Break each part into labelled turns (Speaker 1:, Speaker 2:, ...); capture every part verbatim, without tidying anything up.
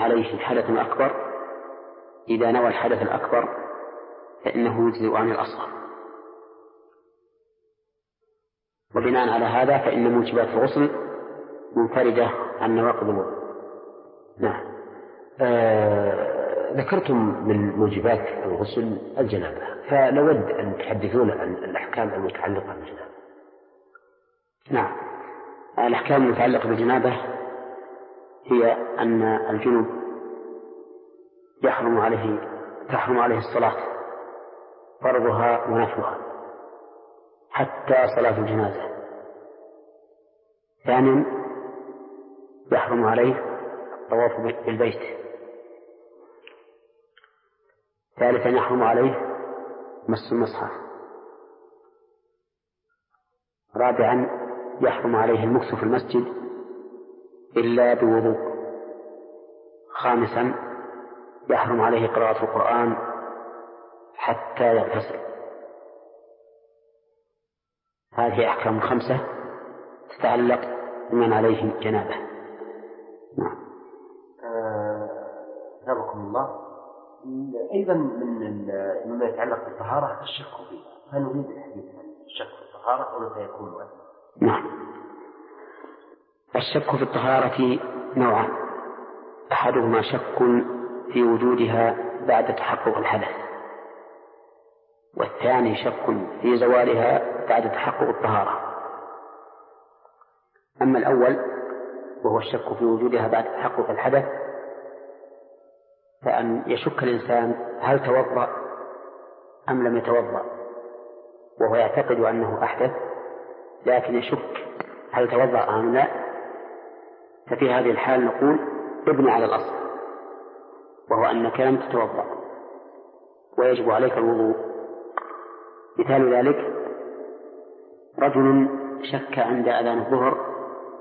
Speaker 1: عليه حدث أكبر إذا نوى الحدث الأكبر فإنه يجزئ عن الأصغر. وبناء على هذا فإن موجبات الغسل منفردة عن نواقض الوضوء. نعم.
Speaker 2: آه ذكرتم من موجبات الغسل الجنابة، فنود أن تحدثون عن الأحكام المتعلقة بالجنابة.
Speaker 1: نعم. الأحكام المتعلقة بالجنابة هي أن الجنوب يحرم عليه تحرم عليه الصلاة فرضها ونفلها حتى صلاة الجنازة. ثانيا يحرم عليه الطواف بالبيت. ثالثا يحرم عليه مس المصحف. رابعا يحرم عليه المكث في المسجد إلا بوضوء. خامسا يحرم عليه قراءة القرآن حتى يغتسل. هذه أحكام خمسة تتعلق بمن عليه جنابه. نعم.
Speaker 2: أثابكم آه الله. أيضا من مما يتعلق بالطهارة الشك فيها، هل نريد الحديث عن الشك في الطهارة أو متى يكون مؤثرا؟
Speaker 1: نعم. الشك في الطهارة نوعان: أحدهما شك في وجودها بعد تحقق الحدث، والثاني شك في زوالها بعد تحقق الطهارة. أما الأول وهو الشك في وجودها بعد تحقق الحدث فأن يشك الإنسان هل توضأ أم لم يتوضأ وهو يعتقد أنه أحدث، لكن يشك هل توضأ أم لا، ففي هذه الحال نقول ابني على الأصل، وهو أنك لم تتوضأ ويجب عليك الوضوء. مثال ذلك رجل شك عند أذان الظهر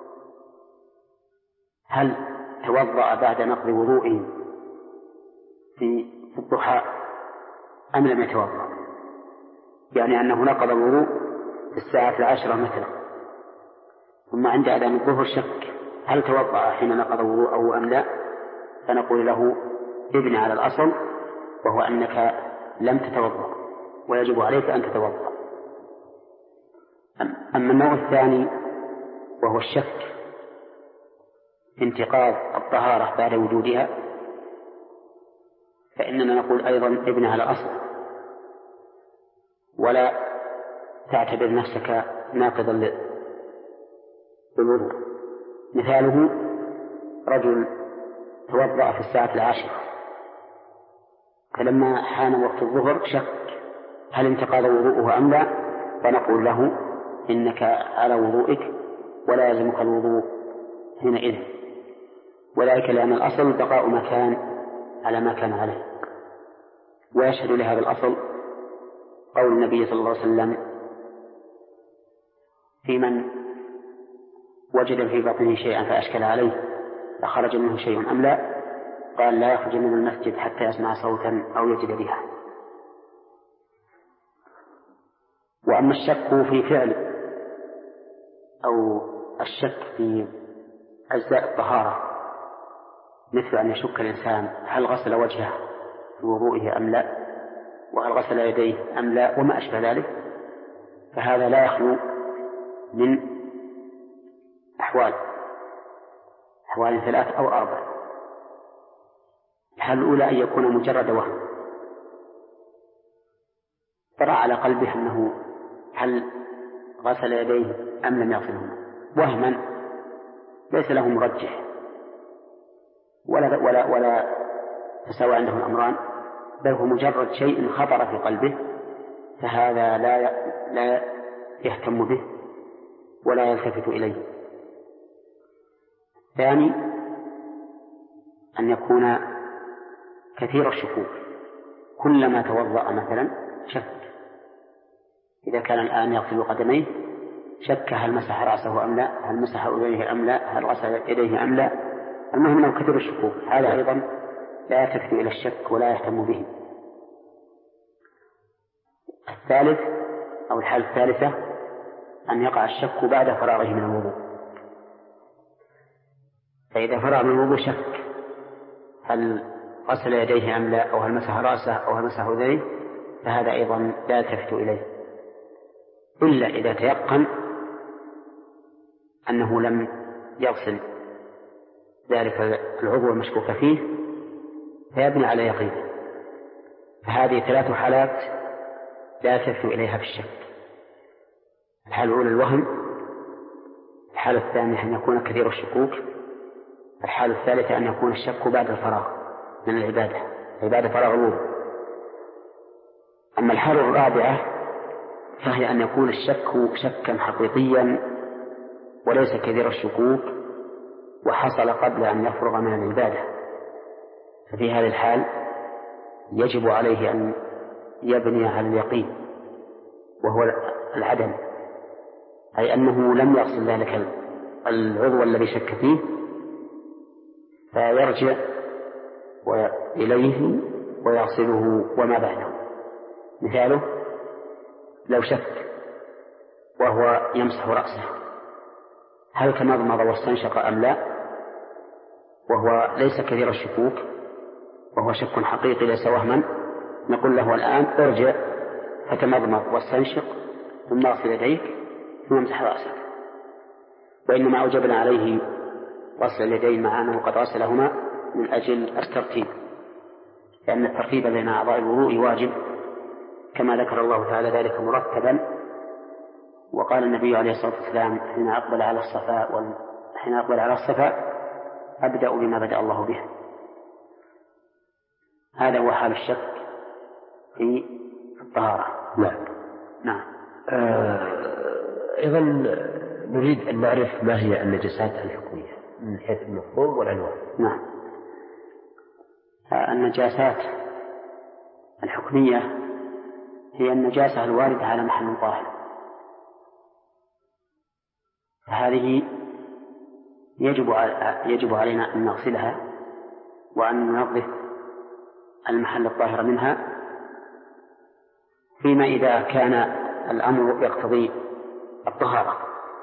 Speaker 1: هل توضأ بعد نقض وضوءه في الضحى أم لم يتوضأ، يعني أنه نقض الوضوء في الساعة العاشرة مثلا، ثم عند أذان الظهر شك هل توضأ حين نقض وضوءه أم لا، فنقول له ابن على الأصل وهو أنك لم تتوضأ ويجب عليك أن تتوضأ. أما النوع الثاني وهو الشك في انتقاض الطهارة بعد وجودها فإننا نقول أيضا ابن على الأصل ولا تعتبر نفسك ناقضا للوضوء. مثاله رجل توضأ في الساعة العاشرة فلما حان وقت الظهر شك هل انتقض وضوءه أم لا، فنقول له إنك على وضوئك ولا يلزمك الوضوء حينئذ، وذلك لأن الأصل بقاء مكان على ما كان عليه. ويشهد لهذا الأصل قول النبي صلى الله عليه وسلم في من وجد في بطنه شيئا فأشكل عليه فخرج منه شيء أم لا، قال لا يخرج من المسجد حتى يسمع صوتا أو يجد ريحا. وأما الشك في فعل أو الشك في أجزاء الطهارة مثل أن يشك الإنسان هل غسل وجهه في وضوئه أم لا، وهل غسل يديه أم لا، وما أشبه ذلك، فهذا لا يخلو من أحوال أحوال ثلاث أو أربع. الحالة الأولى أن يكون مجرد وهم، طرأ على قلبه أنه هل غسل يديه أم لم يغسلهما، وهما ليس له مرجح ولا ولا ولا تساوى عنده الأمران، بل هو مجرد شيء خطر في قلبه، فهذا لا لا يهتم به ولا يلتفت إليه. ثاني أن يكون كثير الشكوك، كلما توضأ مثلا شك، إذا كان الآن يغسل قدميه شك هل مسح رأسه أم لا، هل مسح أذنيه أم لا، هل غسل يديه أم لا، المهم أنه كثير الشكوك، هذا أيضا لا يلتفت إلى الشك ولا يهتم به. الثالث أو الحالة الثالثة أن يقع الشك بعد فراغه من الوضوء، فإذا فرغ من الوضوء شك هل غسل يديه أم لا، أو هل مسح رأسه أو هل مسح أذنيه، فهذا أيضا لا يلتفت إليه، إلا إذا تيقن أنه لم يغسل ذلك العضو المشكوك فيه فيبني على يقينه. فهذه ثلاث حالات لا يلتفت إليها في الشك: الحالة الأولى الوهم، الحالة الثانية أن يكون كثير الشكوك، الحالة الثالثة أن يكون الشك بعد الفراغ من العبادة، عبادة فراغ الوضوء. أما الحالة الرابعة فهي أن يكون الشك شكا حقيقيا وليس كثير الشكوك وحصل قبل أن يفرغ من العبادة، ففي هذه الحال يجب عليه أن يبني على اليقين وهو العدم، أي أنه لم يغسل ذلك العضو الذي شك فيه، فيرجع إليه ويغسله وما بعده. مثاله: لو شك وهو يمسح رأسه هل تمضمض واستنشق أم لا، وهو ليس كثير الشكوك وهو شك حقيقي ليس وهما، نقول له الآن ارجع فتمضمض واستنشق ثم اغسل يديك ثم امسح رأسك. وإنما أوجبنا عليه غسل اليدين مع أنه قد غسلهما من أجل الترتيب، لأن الترتيب بين أعضاء الوضوء واجب كما ذكر الله تعالى ذلك مرتبا. وقال النبي عليه الصلاة والسلام حين أقبل على الصفا وال... حين أقبل على الصفا: أبدأ بما بدأ الله به. هذا هو حال الشك في الطهارة.
Speaker 2: نعم.
Speaker 1: نعم.
Speaker 2: آه... أيضا نريد أن نعرف ما هي النجاسات الحكمية من حيث المفهوم والعنوان.
Speaker 1: نعم. النجاسات الحكمية هي النجاسة الواردة على محل طاهر، فهذه يجب يجب علينا أن نغسلها وأن ننظف المحل الطاهر منها، فيما إذا كان الأمر يقتضي الطهارة.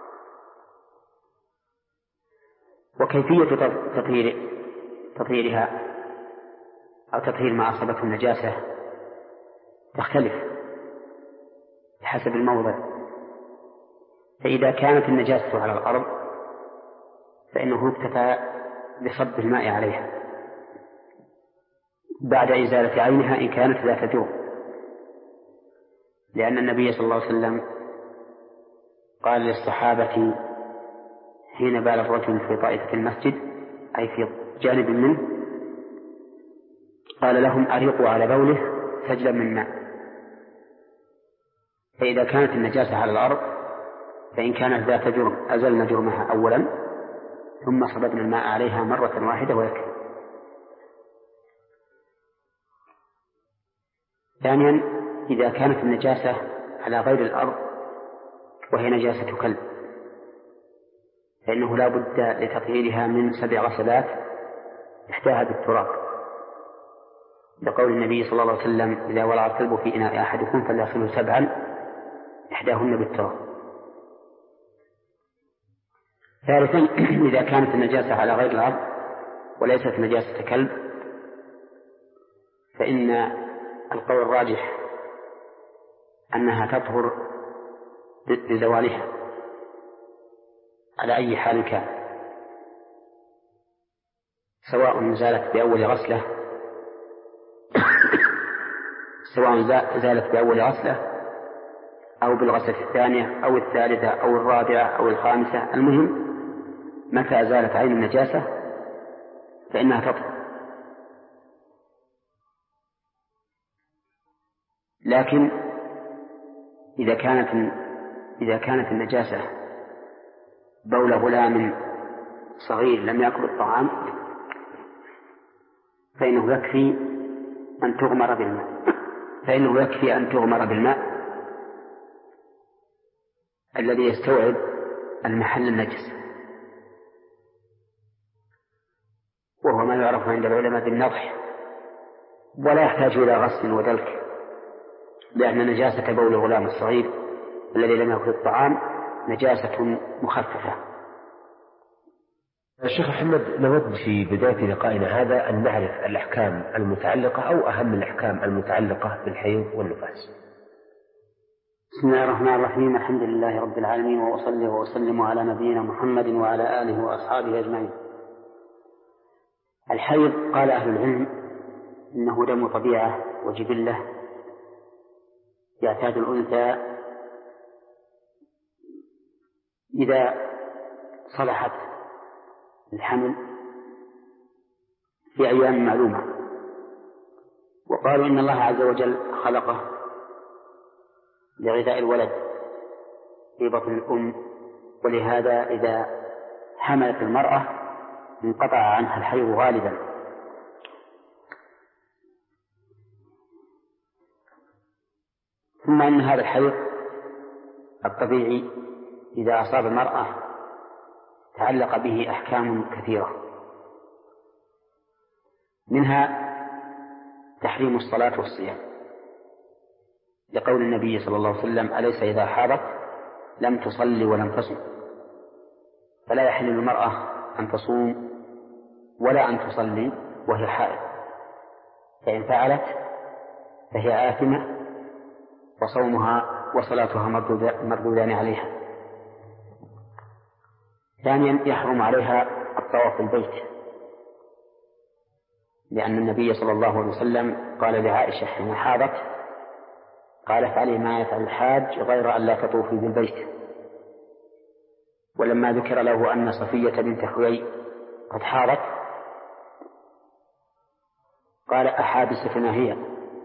Speaker 1: وكيفية تطهير تطهيرها أو تطهير ما أصابته النجاسة تختلف بحسب الموضع. فإذا كانت النجاسة على الأرض فإنه اكتفى بصب الماء عليها بعد إزالة عينها إن كانت لا تجوب، لأن النبي صلى الله عليه وسلم قال للصحابة حين بال الرجل في طائفة المسجد أي في جانب منه، قال لهم: أريقوا على بوله سجلا من ماء. فإذا كانت النجاسة على الأرض فإن كانت ذات جرم أزلنا جرمها أولا ثم صببنا الماء عليها مرة واحدة ويكفي. ثانيا: إذا كانت النجاسة على غير الأرض وهي نجاسة كلب فإنه لا بد لتطهيرها من سبع غسلات إحداها بالتراب، لقول النبي صلى الله عليه وسلم: إذا ولع الكلب في إناء أحدكم فليغسله سبعا إحداهن بالتراب. ثالثا: إذا كانت النجاسة على غير الأرض وليست نجاسة كلب فإن القول الراجح أنها تطهر بزوالها على أي حال كان، سواء زالت بأول غسلة سواء زالت بأول غسلة أو بالغسلة الثانية أو الثالثة أو الرابعة أو الخامسة، المهم متى زالت عين النجاسة فإنها تطهر. لكن إذا كانت إذا كانت النجاسة بول غلام صغير لم يأكل الطعام فإنه يكفي أن تغمر بالماء فإنه يكفي أن تغمر بالماء الذي يستوعب المحل النجس، وهو ما يعرف عند العلماء بالنضح، ولا يحتاج إلى غسل ودلك، لأن نجاسة بول الغلام الصغير الذي لم يأكل الطعام نجاسة مخففة.
Speaker 2: الشيخ محمد، نود في بداية لقائنا هذا أن نعرف الأحكام المتعلقة أو أهم الأحكام المتعلقة بالحيض والنفاس.
Speaker 1: بسم الله الرحمن الرحيم. الحمد لله رب العالمين، وأصلي وأسلم على نبينا محمد وعلى آله وأصحابه أجمعين. الحيض قال أهل العلم إنه دم طبيعة وجبلة يعتاد الأنثى إذا صلحت الحمل في أيام معلومة. وقالوا إن الله عز وجل خلقه لغذاء الولد في بطن الأم، ولهذا إذا حملت المرأة انقطع عنها الحيض غالبا. ثم أن هذا الحيض الطبيعي إذا أصاب المرأة تعلق به أحكام كثيرة، منها تحريم الصلاة والصيام، لقول النبي صلى الله عليه وسلم: أليس إذا حاضت لم تصلي ولم تصم؟ فلا يحل للمرأة أن تصوم ولا أن تصلي وهي حائض، فإن فعلت فهي آثمة وصومها وصلاتها مردودان عليها. ثانيا يحرم عليها الطواف بالبيت، لأن النبي صلى الله عليه وسلم قال لعائشة حين حاضت: قال: افعلي ما يفعل الحاج غير أن لا تطوفي بالبيت. ولما ذكر له أن صفية بنت حيي قد حاضت قال: أحابستنا هي،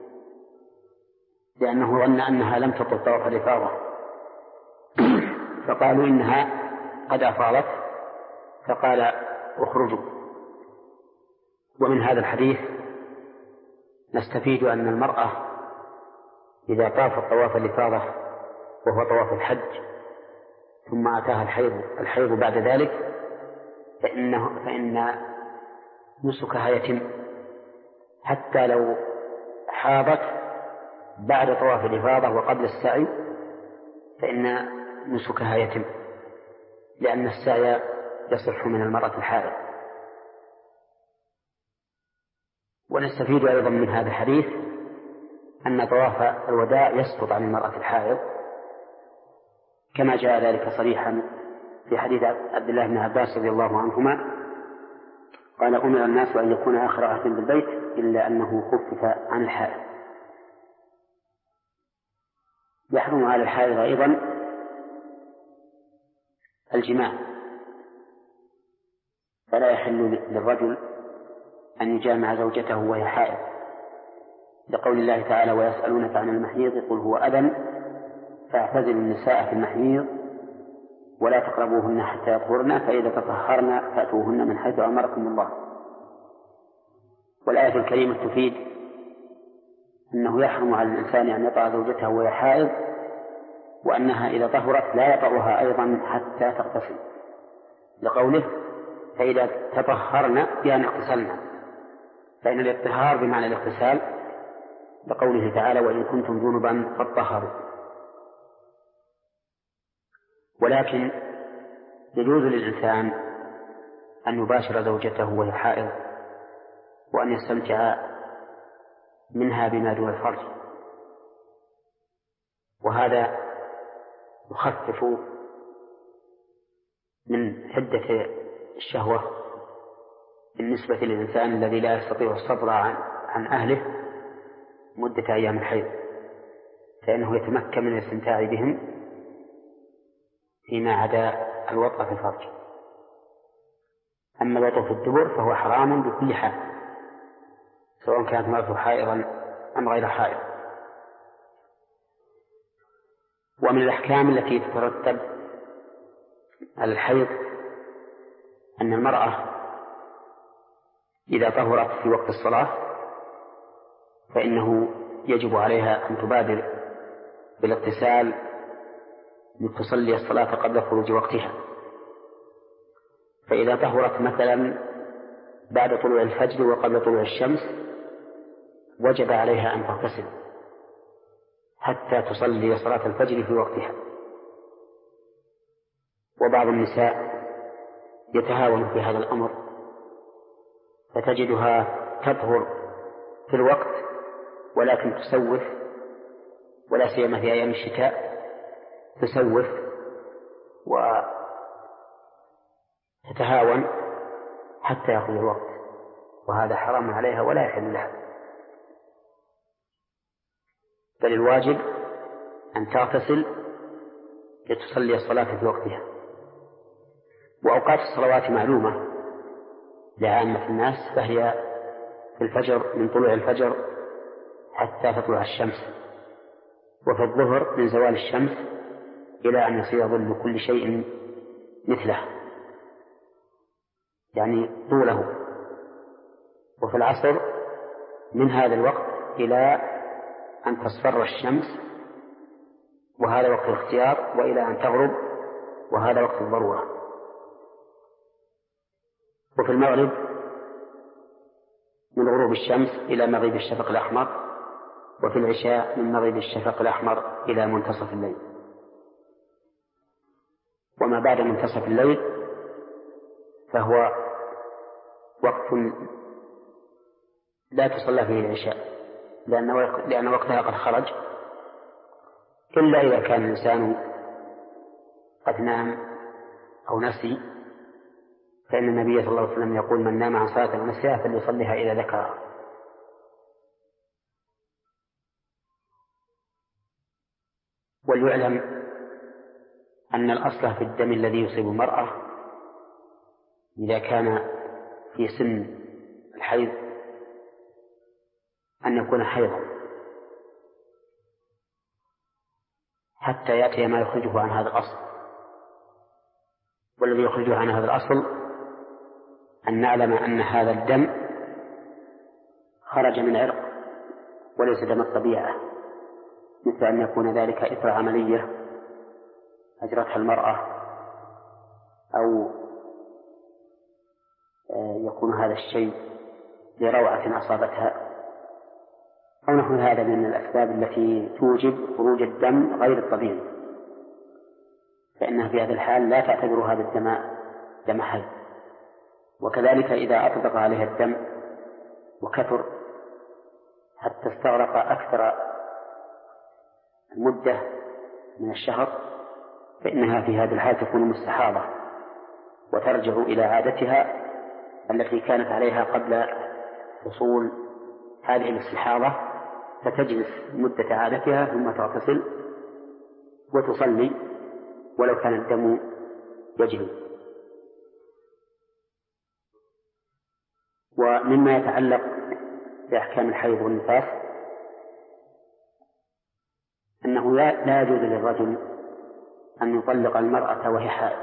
Speaker 1: لأنه ظن أنها لم تطف طواف الإفاضة، فقالوا إنها قد أفاضت، فقال: اخرجوا. ومن هذا الحديث نستفيد أن المرأة إذا طافت طواف الإفاضة وهو طواف الحج ثم أتاها الحيض الحيض بعد ذلك فإنه فإن نسكها يتم، حتى لو حاضت بعد طواف الإفاضة وقبل السعي فإن نسكها يتم، لأن السعي يصح من المرأة الحائض. ونستفيد أيضا من هذا الحديث أن طواف الوداع يسقط عن المرأة الحائض، كما جاء ذلك صريحا في حديث عبد الله بن عباس رضي الله عنهما قال: أمر الناس أن يكون آخر عهد بالبيت إلا أنه خفف عن الحائض. يحرم على الحائض أيضا الجماع، فلا يحل للرجل أن يجامع زوجته وهي حائض، لقول الله تعالى: ويسألونك عن المحيض قل هو أذى فاعتزلوا النساء في المحيض ولا تقربوهن حتى يطهرن فإذا تطهرن فأتوهن من حيث أمركم الله. والآية الكريمة تفيد أنه يحرم على الإنسان أن يطأ زوجته وهي حائض، وأنها إذا طهرت لا يطأها أيضا حتى تغتسل، لقوله: فإذا تطهرن بأن اغتسلن، فإن الاطهار بمعنى الاغتسال، لقوله تعالى: وإن كنتم جنبا فاطهروا. ولكن يجوز للإنسان أن يباشر زوجته وهي حائض وأن يستمتع منها بما دون الفرج، وهذا يخفف من حدة الشهوة بالنسبة للإنسان الذي لا يستطيع الصبر عن, عن أهله مدة أيام الحيض، فإنه يتمكن من الاستمتاع بهم فيما عدا الوطأ في الفرج. أما الوطأ في الدبر فهو حرام بكل حال، سواء كانت مرأته حائضا أم غير حائض. ومن الأحكام التي تترتب على الحيض أن المرأة إذا طهرت في وقت الصلاة فإنه يجب عليها أن تبادر بالاغتسال لتصلي الصلاة قبل خروج وقتها. فإذا طهرت مثلا بعد طلوع الفجر وقبل طلوع الشمس وجب عليها أن تغتسل حتى تصلي صلاة الفجر في وقتها. وبعض النساء يتهاون في هذا الأمر، فتجدها تطهر في الوقت ولكن تسوف، ولا سيما في أيام الشتاء تسوف وتتهاون حتى يأخذ الوقت، وهذا حرام عليها ولا يحل لها، بل الواجب أن تغتسل لتصلي الصلاة في وقتها. وأوقات الصلوات معلومة لعامة الناس، فهي في الفجر من طلوع الفجر حتى تطلع الشمس، وفي الظهر من زوال الشمس إلى أن يصير ظل كل شيء مثله، يعني طوله. وفي العصر من هذا الوقت إلى أن تصفر الشمس، وهذا وقت الاختيار، وإلى أن تغرب، وهذا وقت الضرورة. وفي المغرب من غروب الشمس إلى مغيب الشفق الأحمر، وفي العشاء من مغيب الشفق الأحمر إلى منتصف الليل. وما بعد منتصف الليل فهو وقت لا تصلى فيه العشاء، لأن وقتها قد خرج، إلا إذا كان الإنسان قد نام أو نسي، فإن النبي صلى الله عليه وسلم يقول: من نام عن صلاة أو نسيها فليصليها إذا ذكرها. وليعلم أن الأصل في الدم الذي يصيب المرأة إذا كان في سن الحيض أن يكون حيضا حتى يأتي ما يخرجه عن هذا الأصل. والذي يخرجه عن هذا الأصل أن نعلم أن هذا الدم خرج من عرق وليس دم الطبيعة، مثل أن يكون ذلك إثر عملية أجرتها المرأة، أو يكون هذا الشيء لروعة أصابتها، أو نحو هذا من الأسباب التي توجب خروج الدم غير الطبيعي، فإنها في هذا الحال لا تعتبر هذا الدم دم حي. وكذلك إذا أطبق عليها الدم وكثر حتى استغرق أكثر المدة من الشهر، فإنها في هذا الحال تكون مستحاضة وترجع إلى عادتها التي كانت عليها قبل حصول هذه الاستحاضة، فتجلس مدة عادتها ثم تغتسل وتصلي ولو كان الدم يجري. ومما يتعلق بأحكام الحيض والنفاس أنه لا يجوز للرجل أن يطلق المرأة وهي حائض،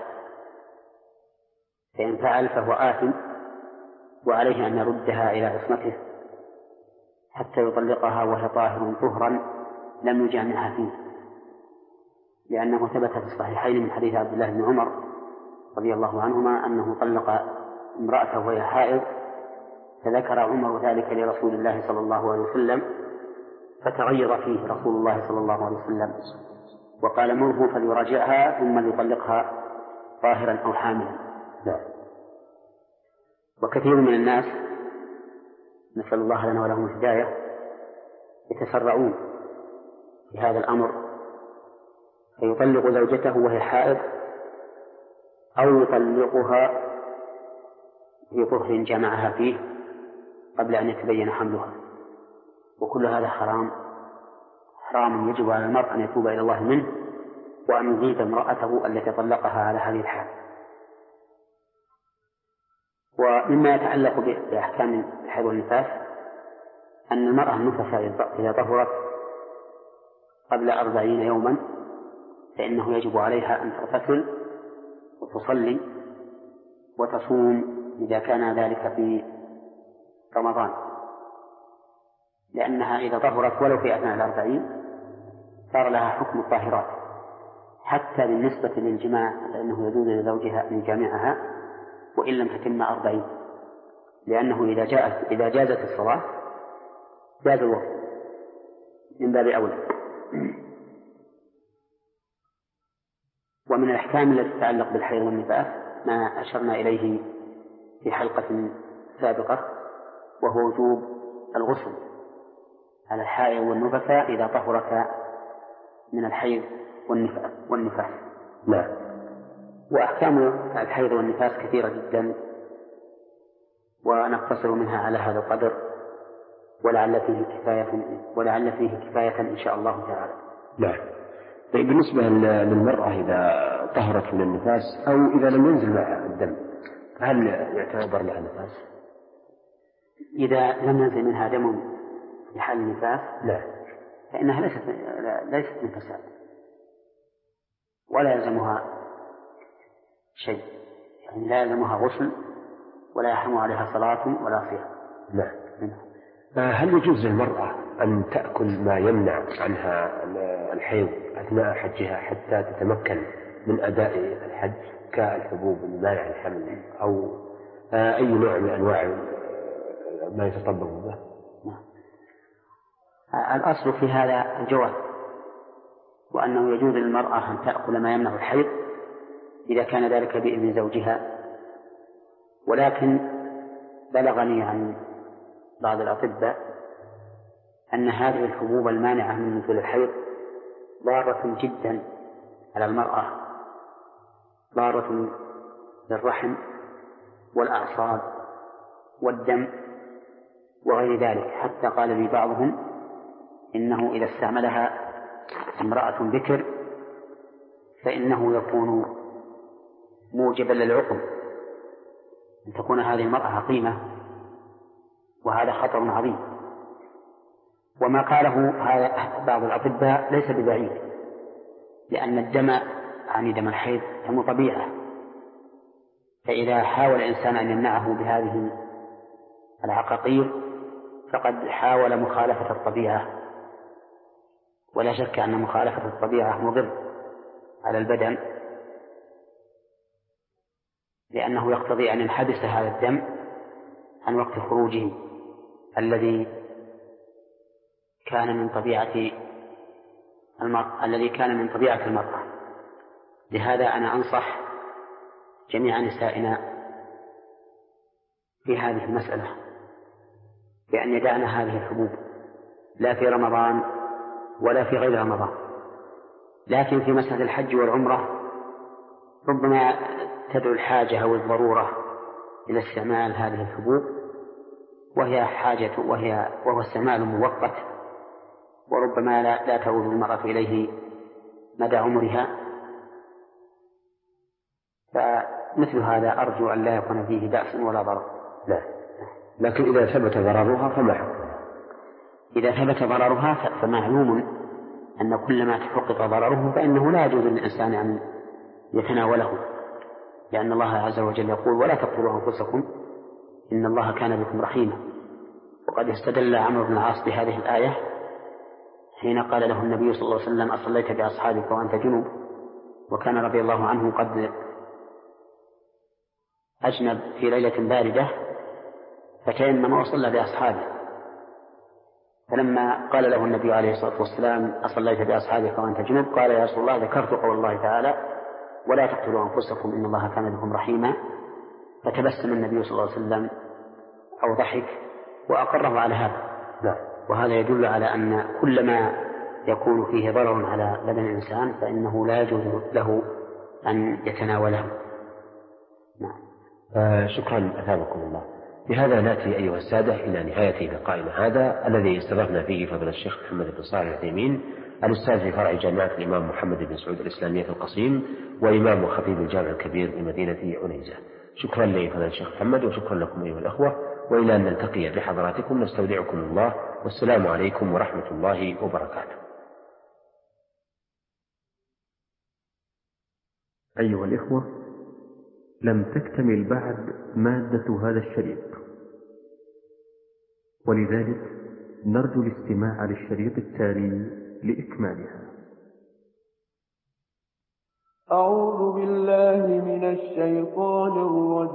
Speaker 1: فإن فعل فهو آثم، وعليه أن يردها إلى عصمته حتى يطلقها وهي طاهر طهرا لم يجامعها فيه، لأنه ثبت في الصحيحين من حديث عبد الله بن عمر رضي الله عنهما أنه طلق امرأته وهي حائض، فذكر عمر ذلك لرسول الله صلى الله عليه وسلم، فتغير فيه رسول الله صلى الله عليه وسلم وقال: مره فليراجعها ثم ليطلقها طاهرا أو حاملا. لا. وكثير من الناس نسأل الله لنا ولهم الهداية يتسرعون في هذا الأمر، فيطلق زوجته وهي حائض أو يطلقها في طهر جمعها فيه قبل أن يتبين حملها، وكل هذا حرام حرام يجب على المرء أن يتوب إلى الله منه، وأن يغيب امرأته التي طلقها على هذه الحال. ومما يتعلق بأحكام الحيض والنفاس أن المرأة النفسة إذا طهرت قبل أربعين يوما فإنه يجب عليها أن تغتسل وتصلي وتصوم إذا كان ذلك في رمضان، لأنها إذا طهرت ولو في أثناء الأربعين صار لها حكم الطاهرات، حتى بالنسبة للجماع فإنه يجوز لزوجها أن يجامعها وإن لم تتم أربعين، لأنه إذا جاءت إذا جازت الصلاة جاز الوقت من باب أولى. ومن الأحكام التي تتعلق بالحيض والنفاس ما أشرنا إليه في حلقة سابقة، وهو وجوب الغسل على الحائض والنفساء إذا طهرتا من الحيض والنفاس.
Speaker 2: نعم.
Speaker 1: وأحكام الحيض والنفاس كثيرة جدا، ونقتصر منها على هذا القدر، ولعل فيه كفاية ولعل فيه كفاية إن شاء الله تعالى.
Speaker 2: نعم. طيب بالنسبة للمرأة إذا طهرت من النفاس أو إذا لم ينزل معها الدم، هل يعتبر لها نفاس؟
Speaker 1: إذا لم ينزل منها دم في حال النفاس
Speaker 2: لا،
Speaker 1: فإنها ليست ليست من فساد، ولا يلزمها شيء، يعني لا يلزمها غسل ولا يحرم عليها صلاة ولا صيام.
Speaker 2: لا. هل يجوز للمرأة أن تأكل ما يمنع عنها الحيض أثناء حجها حتى تتمكن من أداء الحج كالحبوب المانع الحمل أو أي نوع من أنواع ما يتطبق به؟
Speaker 1: الأصل في هذا الجواز، وأنه يجوز للمرأة أن تأكل ما يمنع الحيض إذا كان ذلك بإذن زوجها، ولكن بلغني عن بعض الأطباء أن هذه الحبوب المانعة من نزول الحيض ضارة جدا على المرأة، ضارة للرحم والأعصاب والدم وغير ذلك، حتى قال لي بعضهم إنه إذا استعملها امرأة بكر فإنه يكون موجبا للعقم، أن تكون هذه المرأة عقيمة، وهذا خطر عظيم. وما قاله هذا بعض الأطباء ليس ببعيد، لأن الدم عن دم الحيض دم طبيعة، فإذا حاول الإنسان أن يمنعه بهذه العقاقير فقد حاول مخالفة الطبيعة، ولا شك أن مخالفة الطبيعة مضر على البدن، لأنه يقتضي أن ينحبس هذا الدم عن وقت خروجه الذي كان من طبيعة المرأة الذي كان من طبيعة المرأة. لهذا أنا أنصح جميع نسائنا في هذه المسألة بأن يدعن هذه الحبوب، لا في رمضان ولا في غير رمضان، لكن في مسألة الحج والعمرة ربما تدعو الحاجة أو الضرورة إلى استعمال هذه الحبوب، وهي حاجة وهي وهو استعمال مؤقت، وربما لا, لا تعود المرأة إليه مدى عمرها، فمثل هذا أرجو أن لا يكون فيه بأس ولا ضرر.
Speaker 2: لا، لكن إذا ثبت ضررها فما حكمها؟
Speaker 1: إذا ثبت ضررها فمعلوم أن كل ما تحقق ضرره فإنه لا يجوز للإنسان أن يتناوله، لأن الله عز وجل يقول: ولا تقتلوا أنفسكم إن الله كان بكم رحيما. وقد استدل عمرو بن العاص بهذه الآية حين قال له النبي صلى الله عليه وسلم: أصليت بأصحابك وأنت جنوب؟ وكان رضي الله عنه قد أجنب في ليلة باردة فتيمم وصلى بأصحابه، فلما قال له النبي عليه الصلاة والسلام: أصليت بأصحابك وأنت جنوب؟ قال: يا رسول الله، ذكرت قول الله تعالى: ولا تقتلوا أنفسكم إن الله كان بكم رحيما. فتبسم النبي صلى الله عليه وسلم أو ضحك وأقره على هذا.
Speaker 2: لا.
Speaker 1: وهذا يدل على أن كل ما يكون فيه ضرر على بدن الإنسان فإنه لا يجوز له أن يتناوله.
Speaker 2: نعم. آه شكرا أثابكم الله. بهذا نأتي أيها السادة إلى نهاية لقائنا هذا الذي استضفنا فيه فضيلة الشيخ محمد بن صالح العثيمين، الأستاذ في فرع جامعة الإمام محمد بن سعود الإسلامية في القصيم، وإمام وخطيب الجامع الكبير بمدينة عنيزة. شكرا لفضيلة الشيخ محمد، وشكرا لكم أيها الأخوة، وإلى أن نلتقي بحضراتكم نستودعكم الله، والسلام عليكم ورحمة الله وبركاته.
Speaker 3: أيها الإخوة، لم تكتمل بعد مادة هذا الشريط، ولذلك نرجو الاستماع للشريط التالي لإكمالها.
Speaker 4: أعوذ بالله من الشيطان الرجيم.